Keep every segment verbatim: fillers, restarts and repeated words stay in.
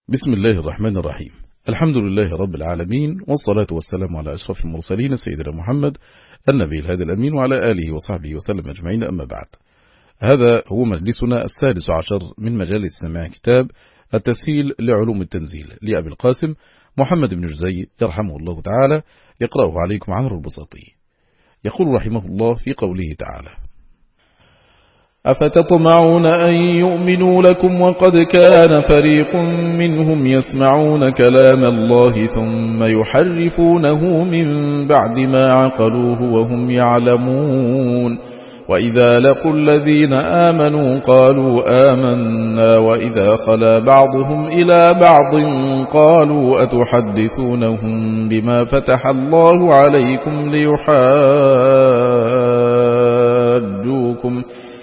بسم الله الرحمن الرحيم. الحمد لله رب العالمين، والصلاة والسلام على أشرف المرسلين سيدنا محمد النبي الهادي الأمين وعلى آله وصحبه وسلم أجمعين، أما بعد. هذا هو مجلسنا السادس عشر من مجالس سماع كتاب التسهيل لعلوم التنزيل لأبي القاسم محمد بن جزي يرحمه الله تعالى، يقرأه عليكم عمرو البساطي. يقول رحمه الله في قوله تعالى: أفتطمعون أن يؤمنوا لكم وقد كان فريق منهم يسمعون كلام الله ثم يحرفونه من بعد ما عقلوه وهم يعلمون، وإذا لقوا الذين آمنوا قالوا آمنا، وإذا خلا بعضهم إلى بعض قالوا أتحدثونهم بما فتح الله عليكم ليحاجوكم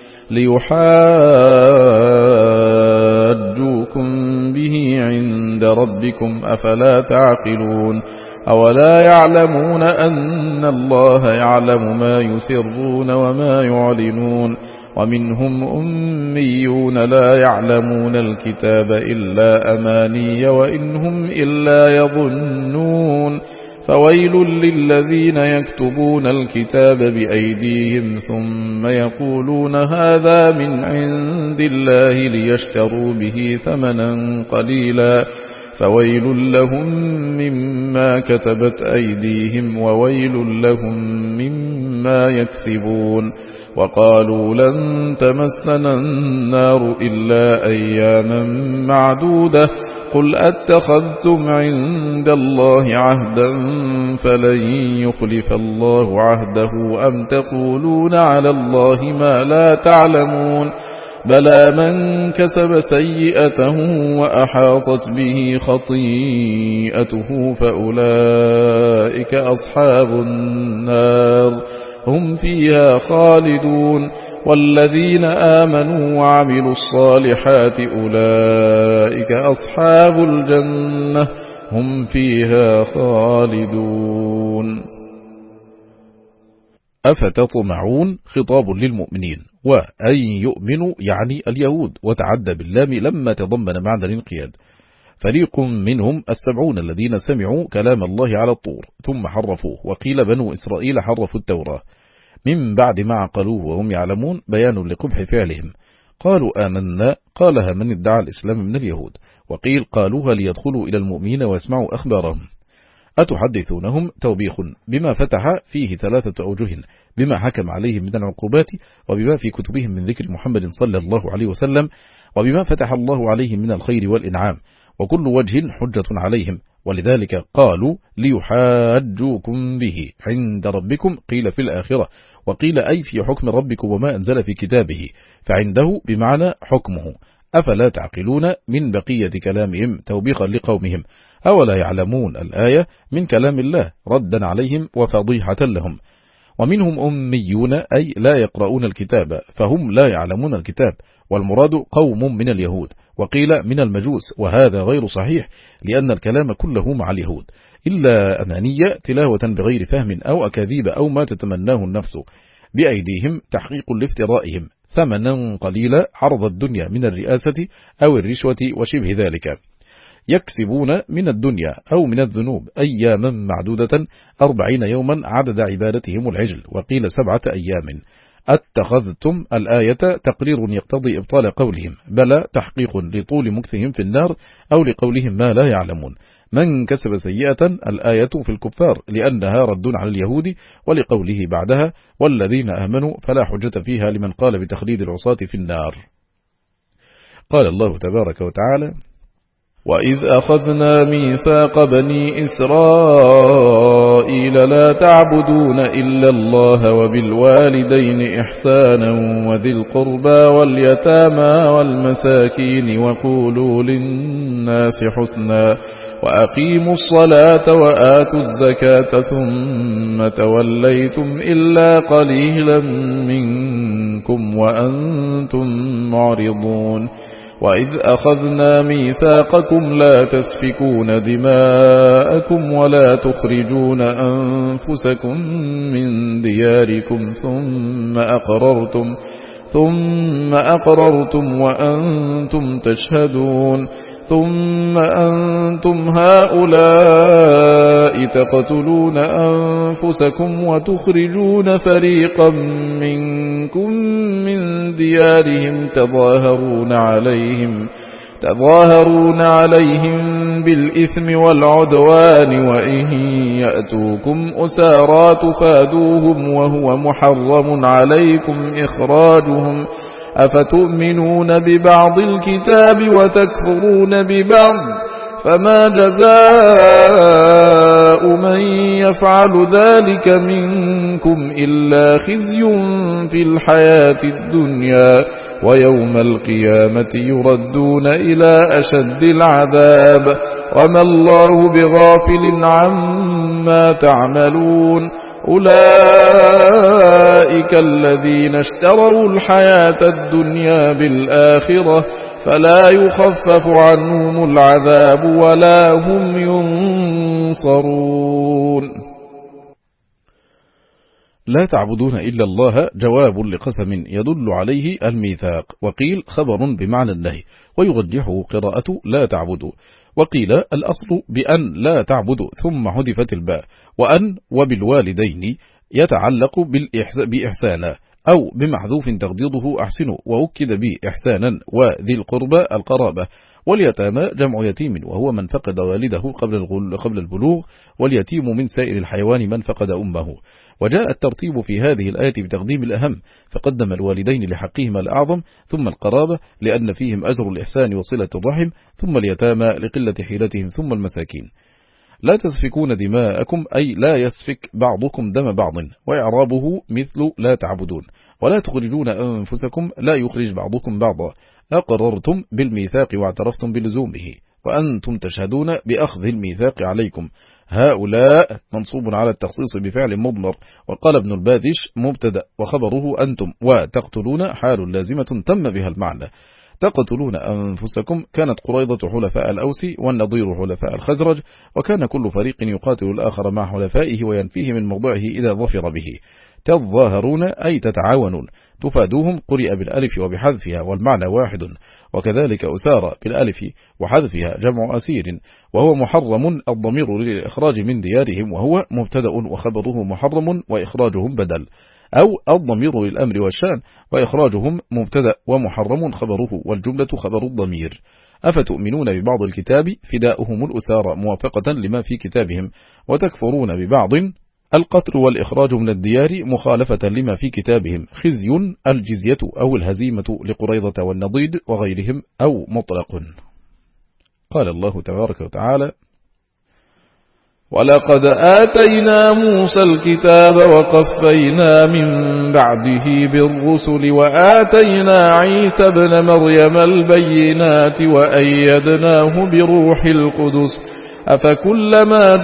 ليحاجوكم به عند ربكم أفلا تعقلون، أولا يعلمون أن الله يعلم ما يسرون وما يعلنون، ومنهم أميون لا يعلمون الكتاب إلا أماني وإنهم إلا يظنون، فويل للذين يكتبون الكتاب بأيديهم ثم يقولون هذا من عند الله ليشتروا به ثمنا قليلا، فويل لهم مما كتبت أيديهم وويل لهم مما يكسبون. وقالوا لن تمسنا النار إلا أياما معدودة، قل أتخذتم عند الله عهدا فلن يخلف الله عهده أم تقولون على الله ما لا تعلمون، بلى من كسب سيئة وأحاطت به خطيئته فأولئك أصحاب النار هم فيها خالدون، والذين آمنوا وعملوا الصالحات أولئك أصحاب الجنة هم فيها خالدون. أفتطمعون خطاب للمؤمنين، وأن يؤمنوا يعني اليهود، وتعدى باللام لما تضمن معنى الانقياد. فريق منهم السبعون الذين سمعوا كلام الله على الطور ثم حرفوه، وقيل بنو إسرائيل حرفوا التوراة من بعد ما عقلوه وهم يعلمون، بيان لقبح فعلهم. قالوا آمنا قالها من ادعى الإسلام من اليهود، وقيل قالوها ليدخلوا إلى المؤمنين ويسمعوا أخبارهم. أتحدثونهم توبيخ بما فتح فيه ثلاثة أوجه، بما حكم عليهم من العقوبات، وبما في كتبهم من ذكر محمد صلى الله عليه وسلم، وبما فتح الله عليهم من الخير والإنعام، وكل وجه حجة عليهم، ولذلك قالوا ليحاجوكم به عند ربكم، قيل في الآخرة، وقيل أي في حكم ربكم وما أنزل في كتابه، فعنده بمعنى حكمه. أفلا تعقلون من بقية كلامهم توبيخا لقومهم، أولا يعلمون الآية من كلام الله ردا عليهم وفضيحة لهم. ومنهم أميون أي لا يقرؤون الكتاب، فهم لا يعلمون الكتاب، والمراد قوم من اليهود، وقيل من المجوس، وهذا غير صحيح لأن الكلام كله مع اليهود إلا أمانية تلاوة بغير فهم أو أكاذيب أو ما تتمناه النفس. بأيديهم تحقيق لافترائهم، ثمنا قليلا عرض الدنيا من الرئاسة أو الرشوة وشبه ذلك. يكسبون من الدنيا أو من الذنوب أياما معدودة، أربعين يوما عدد عبادتهم العجل، وقيل سبعة أيام. اتخذتم الآية تقرير يقتضي إبطال قولهم، بل تحقيق لطول مكثهم في النار أو لقولهم ما لا يعلمون. من كسب سيئة الآية في الكفار لأنها رد على اليهود، ولقوله بعدها والذين آمنوا فلا حجة فيها لمن قال بتخليد العصاة في النار. قال الله تبارك وتعالى: وإذ أخذنا ميثاق بني إسرائيل لا تعبدون إلا الله وبالوالدين إحسانا وذي القربى واليتامى والمساكين وقولوا للناس حسنا وأقيموا الصلاة وآتوا الزكاة ثم توليتم إلا قليلا منكم وأنتم معرضون. وإذ أخذنا ميثاقكم لا تسفكون دماءكم ولا تخرجون أنفسكم من دياركم ثم أقررتم ثم أقررتم وأنتم تشهدون ثم أنتم هؤلاء تقتلون أنفسكم وتخرجون فريقا منكم من ديارهم تظاهرون عليهم تظاهرون عليهم بالإثم والعدوان وإن يأتوكم أسارى تفادوهم وهو محرم عليكم إخراجهم أفتؤمنون ببعض الكتاب وتكفرون ببعض فما جزاء من يفعل ذلك منكم إلا خزي في الحياة الدنيا ويوم القيامة يردون إلى أشد العذاب وما الله بغافل عما تعملون أولئك الذين اشتروا الحياة الدنيا بالآخرة فلا يخفف عنهم العذاب ولا هم ينصرون. لا تعبدون إلا الله جواب لقسم يدل عليه الميثاق، وقيل خبر بمعنى النهي، ويرجحه قراءة لا تعبدوا، وقيل الأصل بأن لا تعبدوا ثم حذفت الباء، وأن وبالوالدين يتعلق بإحسانا أو بمحذوف تقديره أحسنوا، وأكد بإحسانا وذي القربى القرابة، واليتامى جمع يتيم وهو من فقد والده قبل البلوغ، واليتيم من سائر الحيوان من فقد أمه. وجاء الترتيب في هذه الآية بتقديم الأهم، فقدم الوالدين لحقهما الأعظم، ثم القرابة لأن فيهم أجر الإحسان وصلة الرحم، ثم اليتامى لقلة حيلتهم، ثم المساكين. لا تسفكون دماءكم أي لا يسفك بعضكم دم بعض، وإعرابه مثل لا تعبدون. ولا تخرجون أنفسكم لا يخرج بعضكم بعضا، أقررتم بالميثاق واعترفتم بلزومه، وأنتم تشهدون بأخذ الميثاق عليكم. هؤلاء منصوب على التخصيص بفعل مضمر، وقال ابن البادش مبتدأ وخبره أنتم، وتقتلون حال لازمة تم بها المعنى. تقتلون أنفسكم كانت قريضة حلفاء الأوس والنضير حلفاء الخزرج، وكان كل فريق يقاتل الآخر مع حلفائه وينفيه من موضعه إذا ظفر به. تظاهرون أي تتعاونون، تفادوهم قرئ بالألف وبحذفها والمعنى واحد، وكذلك أسارى بالألف وحذفها جمع أسير، وهو محرم الضمير للإخراج من ديارهم، وهو مبتدأ وخبره محرم وإخراجهم بدل، أو الضمير للأمر والشان وإخراجهم مبتدأ ومحرم خبره، والجملة خبر الضمير. أفتؤمنون ببعض الكتاب فداؤهم الأسارى موافقة لما في كتابهم، وتكفرون ببعض القتل والإخراج من الديار مخالفة لما في كتابهم، خزي الجزية أو الهزيمة لقريضة والنضيد وغيرهم أو مطلق. قال الله تبارك وتعالى: ولقد آتينا موسى الكتاب وقفينا من بعده بالرسل وآتينا عيسى ابن مريم البينات وأيدناه بروح القدس أفكلما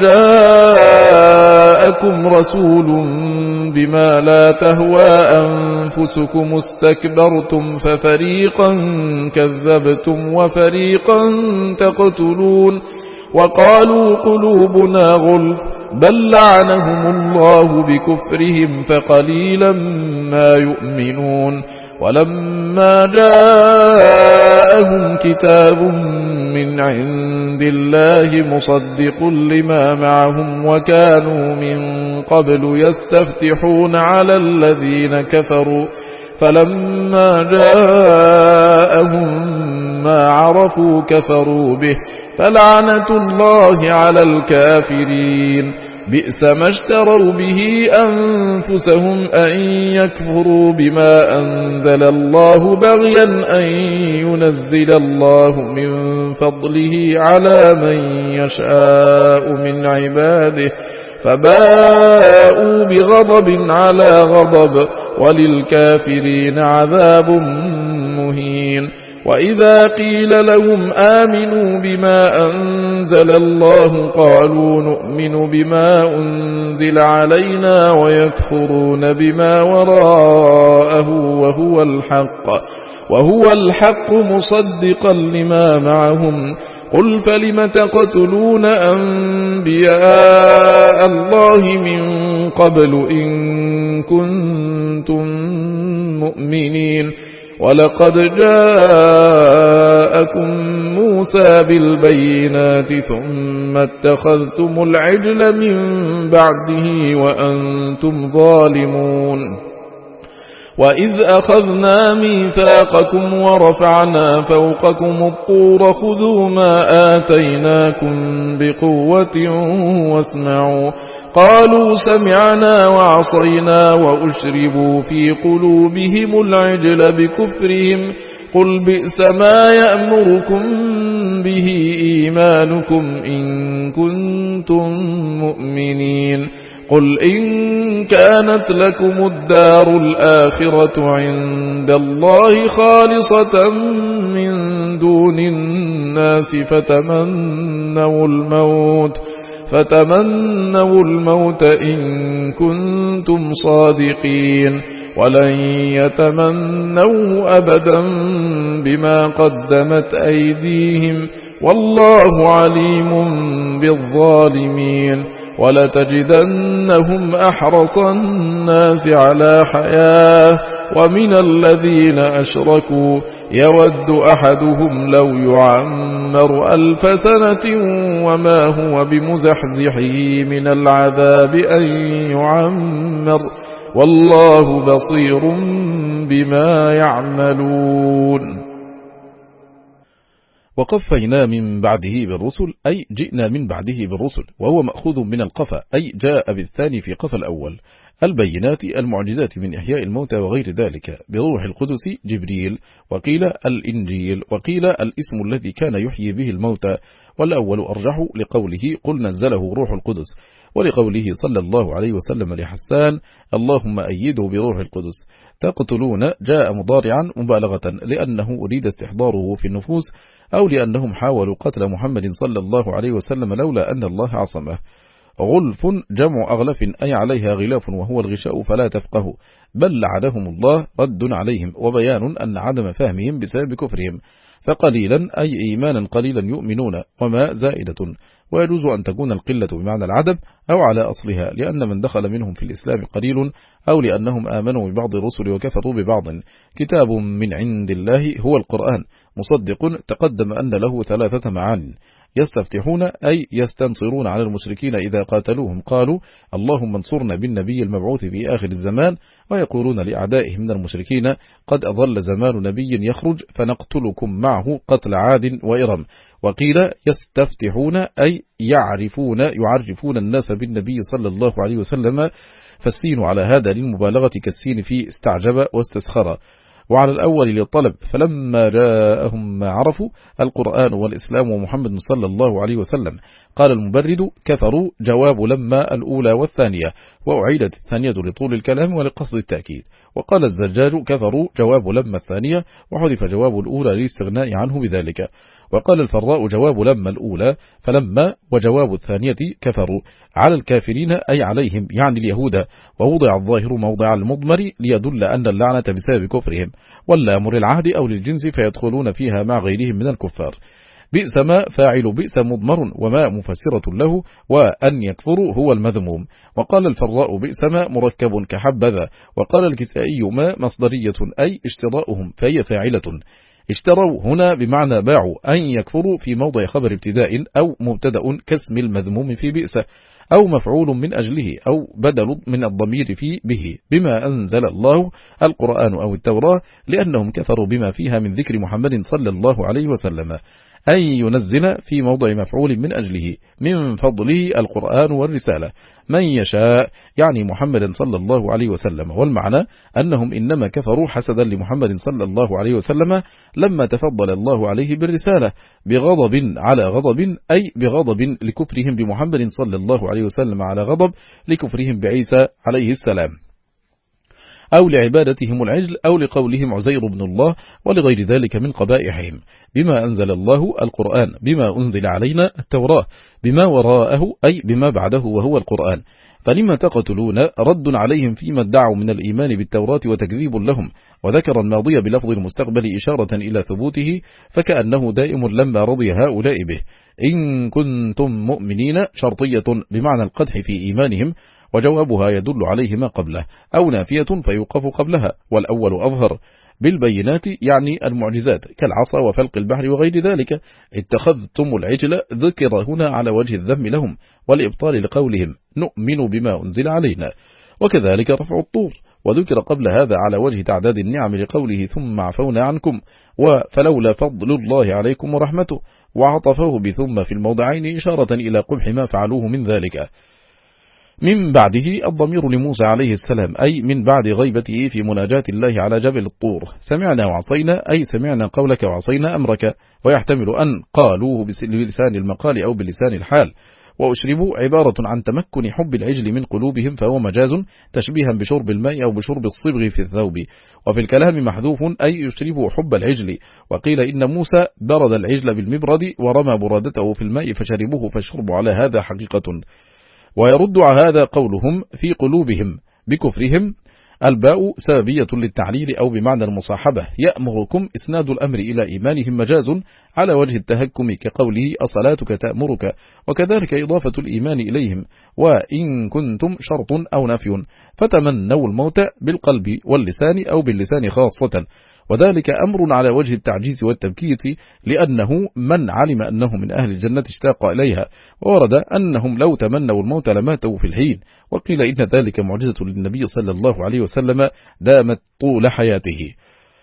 جاءكم رسول بما لا تهوى أنفسكم استكبرتم ففريقا كذبتم وفريقا تقتلون وقالوا قلوبنا غلف بل لعنهم الله بكفرهم فقليلا ما يؤمنون ولما جاءهم كتاب من عند الله مصدق لما معهم وكانوا من قبل يستفتحون على الذين كفروا فلما جاءهم ما عرفوا كفروا به فلعنة الله على الكافرين بئس ما اشتروا به أنفسهم أن يكفروا بما أنزل الله بغيا أن ينزل الله من فضله على من يشاء من عباده فباءوا بغضب على غضب وللكافرين عذاب مهين وإذا قيل لهم آمنوا بما أنزل الله قالوا نؤمن بما أنزل علينا ويكفرون بما وراءه وهو الحق وهو الحق مصدقا لما معهم قل فلم تقتلون أنبياء الله من قبل إن كنتم مؤمنين ولقد جاءكم جاءكم موسى بالبينات ثم اتخذتم العجل من بعده وأنتم ظالمون وإذ أخذنا ميثاقكم ورفعنا فوقكم الطور خذوا ما آتيناكم بقوة واسمعوا قالوا سمعنا وعصينا وأشربوا في قلوبهم العجل بكفرهم قل بئس ما يأمركم به إيمانكم إن كنتم مؤمنين قل إن كانت لكم الدار الآخرة عند الله خالصة من دون الناس فتمنوا الموت فتمنوا الموت إن كنتم صادقين ولن يتمنوه أبدا بما قدمت أيديهم والله عليم بالظالمين ولتجدنهم أحرص الناس على حياة ومن الذين أشركوا يود أحدهم لو يعمر ألف سنة وما هو بمزحزحه من العذاب أن يعمر والله بصير بما يعملون. وقفينا من بعده بالرسل أي جئنا من بعده بالرسل وهو مأخوذ من القفا أي جاء بالثاني في قفا الأول البينات المعجزات من إحياء الموتى وغير ذلك بروح القدس جبريل وقيل الإنجيل وقيل الاسم الذي كان يحيي به الموتى والأول أرجح لقوله قل نزله روح القدس ولقوله صلى الله عليه وسلم لحسان اللهم أيده بروح القدس تقتلون جاء مضارعا مبالغة لأنه أريد استحضاره في النفوس أو لأنهم حاولوا قتل محمد صلى الله عليه وسلم لولا أن الله عصمه. غلف جمع أغلف أي عليها غلاف وهو الغشاء فلا تفقه بل لعنهم الله رد عليهم وبيان أن عدم فهمهم بسبب كفرهم فقليلا أي إيمانا قليلا يؤمنون وما زائدة ويجوز أن تكون القلة بمعنى العدم أو على أصلها لأن من دخل منهم في الإسلام قليل أو لأنهم آمنوا ببعض الرسل وكفروا ببعض. كتاب من عند الله هو القرآن مصدق تقدم أن له ثلاثة معان يستفتحون أي يستنصرون على المشركين إذا قاتلوهم قالوا اللهم انصرنا بالنبي المبعوث في آخر الزمان ويقولون لأعدائهم من المشركين قد أظل زمان نبي يخرج فنقتلكم معه قتل عاد وإرم. وقيل يستفتحون أي يعرفون يعرفون الناس بالنبي صلى الله عليه وسلم فالسين على هذا للمبالغة كالسين في استعجب واستسخر وعلى الأول للطلب فلما جاءهم ما عرفوا القرآن والإسلام ومحمد صلى الله عليه وسلم. قال المبرد كفروا جواب لما الأولى والثانية وأعيدت الثانية لطول الكلام ولقصد التأكيد. وقال الزجاج كفروا جواب لما الثانية وحذف جواب الأولى للاستغناء عنه بذلك. وقال الفراء جواب لما الأولى فلما وجواب الثانية كفروا على الكافرين أي عليهم يعني اليهود ووضع الظاهر موضع المضمر ليدل أن اللعنة بسبب كفرهم واللام للعهد أو للجنس فيدخلون فيها مع غيرهم من الكفار. بئس ما فاعل بئس مضمر وما مفسرة له وأن يكفروا هو المذموم. وقال الفراء بئس ما مركب كحبذا. وقال الكسائي ما مصدرية أي اشتراؤهم فهي فاعلة. اشتروا هنا بمعنى باعوا أن يكفروا في موضع خبر ابتداء أو مبتدأ كاسم المذموم في بئس أو مفعول من أجله أو بدل من الضمير في به بما أنزل الله القرآن أو التوراة لأنهم كفروا بما فيها من ذكر محمد صلى الله عليه وسلم أن ينزل في موضع مفعول من أجله من فضله القرآن والرسالة من يشاء يعني محمد صلى الله عليه وسلم. والمعنى أنهم إنما كفروا حسدا لمحمد صلى الله عليه وسلم لما تفضل الله عليه بالرسالة بغضب على غضب أي بغضب لكفرهم بمحمد صلى الله عليه وسلم على غضب لكفرهم بعيسى عليه السلام أو لعبادتهم العجل أو لقولهم عزير بن الله ولغير ذلك من قبائحهم. بما أنزل الله القرآن بما أنزل علينا التوراة بما وراءه أي بما بعده وهو القرآن. فلما تقتلون رد عليهم فيما ادعوا من الإيمان بالتوراة وتكذيب لهم وذكر الماضي بلفظ المستقبل إشارة إلى ثبوته فكأنه دائم لما رضي هؤلاء به. إن كنتم مؤمنين شرطية بمعنى القدح في إيمانهم وجوابها يدل عليه ما قبله أو نافية فيوقف قبلها والأول أظهر. بالبينات يعني المعجزات كالعصا وفلق البحر وغير ذلك. اتخذتم العجل ذكر هنا على وجه الذم لهم والإبطال لقولهم نؤمن بما أنزل علينا، وكذلك رفع الطور، وذكر قبل هذا على وجه تعداد النعم لقوله ثم عفونا عنكم وفلولا فضل الله عليكم ورحمته، وعطفه بثم في الموضعين إشارة إلى قبح ما فعلوه من ذلك. من بعده الضمير لموسى عليه السلام، أي من بعد غيبته في مناجاة الله على جبل الطور. سمعنا وعصينا أي سمعنا قولك وعصينا أمرك، ويحتمل أن قالوه بلسان المقال أو بلسان الحال. وأشربوا عبارة عن تمكن حب العجل من قلوبهم، فهو مجاز تشبيها بشرب الماء أو بشرب الصبغ في الثوب. وفي الكلام محذوف أي يشربوا حب العجل. وقيل إن موسى برد العجل بالمبرد ورمى برادته في الماء فشربوه، فالشرب على هذا حقيقة. ويرد على هذا قولهم في قلوبهم بكفرهم، الباء سببية للتعليل أو بمعنى المصاحبة. يأمركم إسناد الأمر إلى إيمانهم مجاز على وجه التهكم كقوله أصلاتك تأمرك، وكذلك إضافة الإيمان إليهم. وإن كنتم شرط أو نفي، فتمنوا الموت بالقلب واللسان أو باللسان خاصة، وذلك أمر على وجه التعجيز والتبكيت، لأنه من علم أنه من أهل الجنة اشتاق إليها، وورد أنهم لو تمنوا الموت لماتوا في الحين. وقيل إن ذلك معجزة للنبي صلى الله عليه وسلم دامت طول حياته.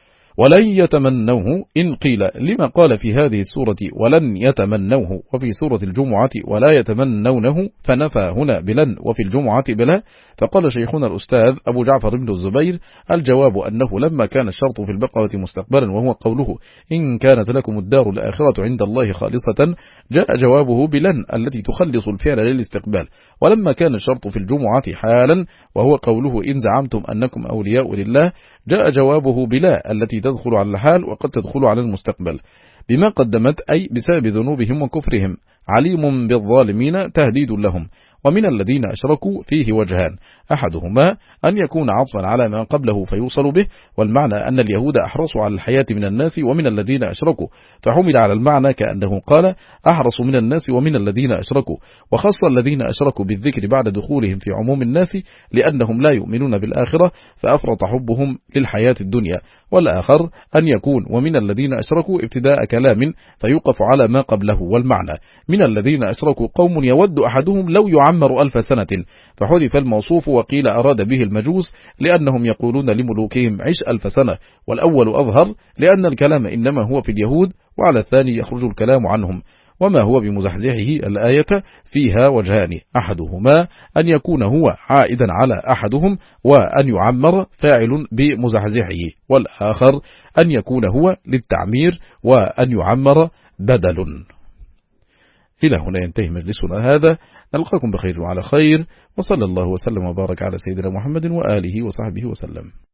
ولن يتمنوه إن قيل لما قال في هذه السورة ولن يتمنوه وفي سورة الجمعة ولا يتمنونه، فنفى هنا بلن وفي الجمعة بلا. فقال شيخنا الأستاذ أبو جعفر بن الزبير الجواب أنه لما كان الشرط في البقرة مستقبلا وهو قوله إن كانت لكم الدار الآخرة عند الله خالصة، جاء جوابه بلن التي تخلص الفعل للاستقبال. ولما كان الشرط في الجمعة حالا وهو قوله إن زعمتم أنكم أولياء لله، جاء جوابه بلا التي تدخل على الحال وقد تدخل على المستقبل بما قدمت، أي بسبب ذنوبهم وكفرهم. عليم بالظالمين تهديد لهم. ومن الذين أشركوا فيه وجهان، أحدهما أن يكون عطفا على ما قبله فيوصل به، والمعنى أن اليهود أحرصوا على الحياة من الناس ومن الذين أشركوا، فحمل على المعنى كأنه قال أحرصوا من الناس ومن الذين أشركوا، وخص الذين أشركوا بالذكر بعد دخولهم في عموم الناس لأنهم لا يؤمنون بالآخرة فأفرط حبهم للحياة الدنيا. والآخر أن يكون ومن الذين أشركوا ابتداء كلام فيوقف على ما قبله، والمعنى من الذين أشركوا قوم يود أحدهم لو يعمر ألف سنة، فحذف الموصوف وقيل أراد به المجوس لأنهم يقولون لملوكهم عش ألف سنة، والأول أظهر لأن الكلام إنما هو في اليهود، وعلى الثاني يخرج الكلام عنهم. وما هو بمزحزحه الآية فيها وجهان، أحدهما أن يكون هو عائدا على أحدهم وأن يعمر فاعل بمزحزحه، والآخر أن يكون هو للتعمير وأن يعمر بدل. إلى هنا ينتهي مجلسنا هذا، نلقاكم بخير وعلى خير، وصلى الله وسلم وبارك على سيدنا محمد وآله وصحبه وسلم.